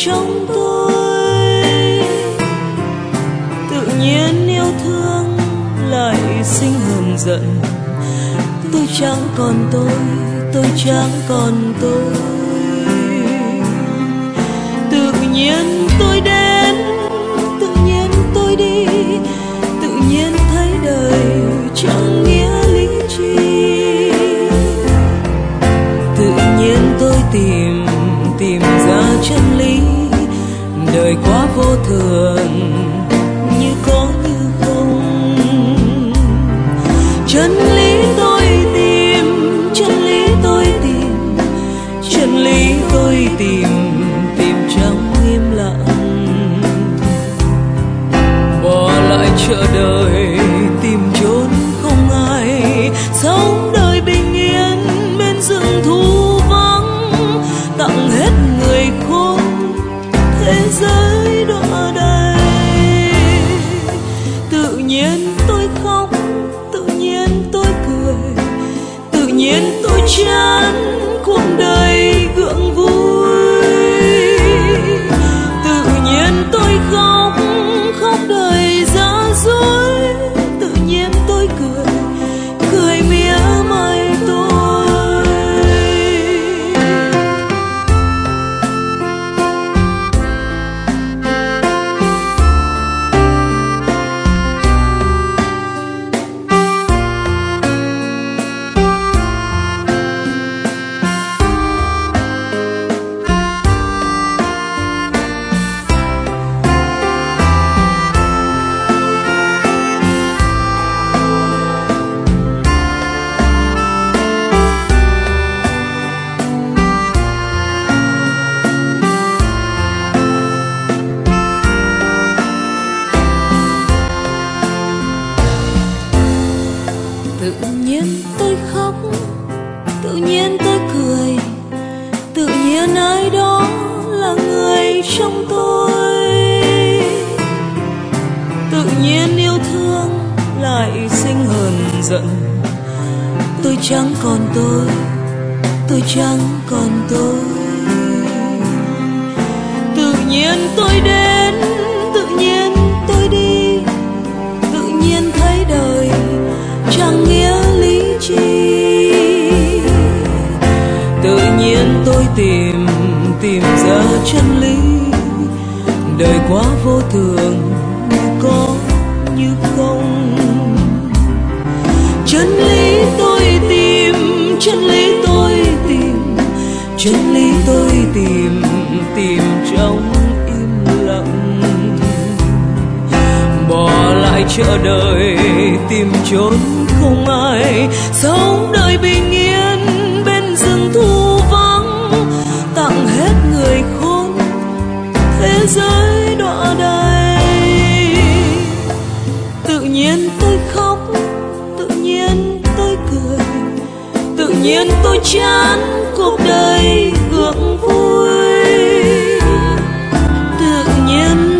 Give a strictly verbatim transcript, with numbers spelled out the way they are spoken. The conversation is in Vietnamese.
trong tôi. Tự nhiên yêu thương lại sinh hờn giận. Tôi chẳng còn tôi, tôi chẳng còn tôi. Tự nhiên tôi đến, tự nhiên tôi đi, tự nhiên thấy đời chẳng nghĩa lý chi. Tự nhiên tôi tìm, tìm ra chân lý. Đời quá vô thường, như có như không. Chân lý tôi tìm, chân lý tôi tìm, chân lý tôi tìm, tìm trong im lặng. Bỏ lại chợ đời, tìm chốn không ai. Sống đời bình yên bên rừng thu vắng. Tặng hết người khôn thế giới đọa đầy. Tự nhiên tôi khóc, tự nhiên tôi cười, tự nhiên tôi chán cuộc đời gượng vui. Tự nhiên tôi khóc, khóc đời ra dối. Tự nhiên tôi cười, cười mỉa mai tôi. Tự nhiên tôi khóc, tự nhiên tôi cười, tự nhiên ai đó là người trong tôi. Tự nhiên yêu thương lại sinh hờn giận. Tôi chẳng còn tôi, tôi chẳng còn tôi. Tự nhiên tôi đến, tự nhiên tôi đi, tự nhiên thấy đời chẳng nghĩa lý chi. Tự nhiên tôi tìm, tìm ra chân lý. Đời quá vô thường, như có như không. Chân lý tôi tìm, chân lý tôi tìm, chân lý tôi tìm, tìm trong im lặng. Bỏ lại chợ đời, tìm chốn không ai. Sống đời bình yên bên rừng thu vắng. Tặng hết người khôn thế giới đọa đầy. Tự nhiên tôi khóc, tự nhiên tôi cười, tự nhiên tôi chán cuộc đời gượng vui. Tự nhiên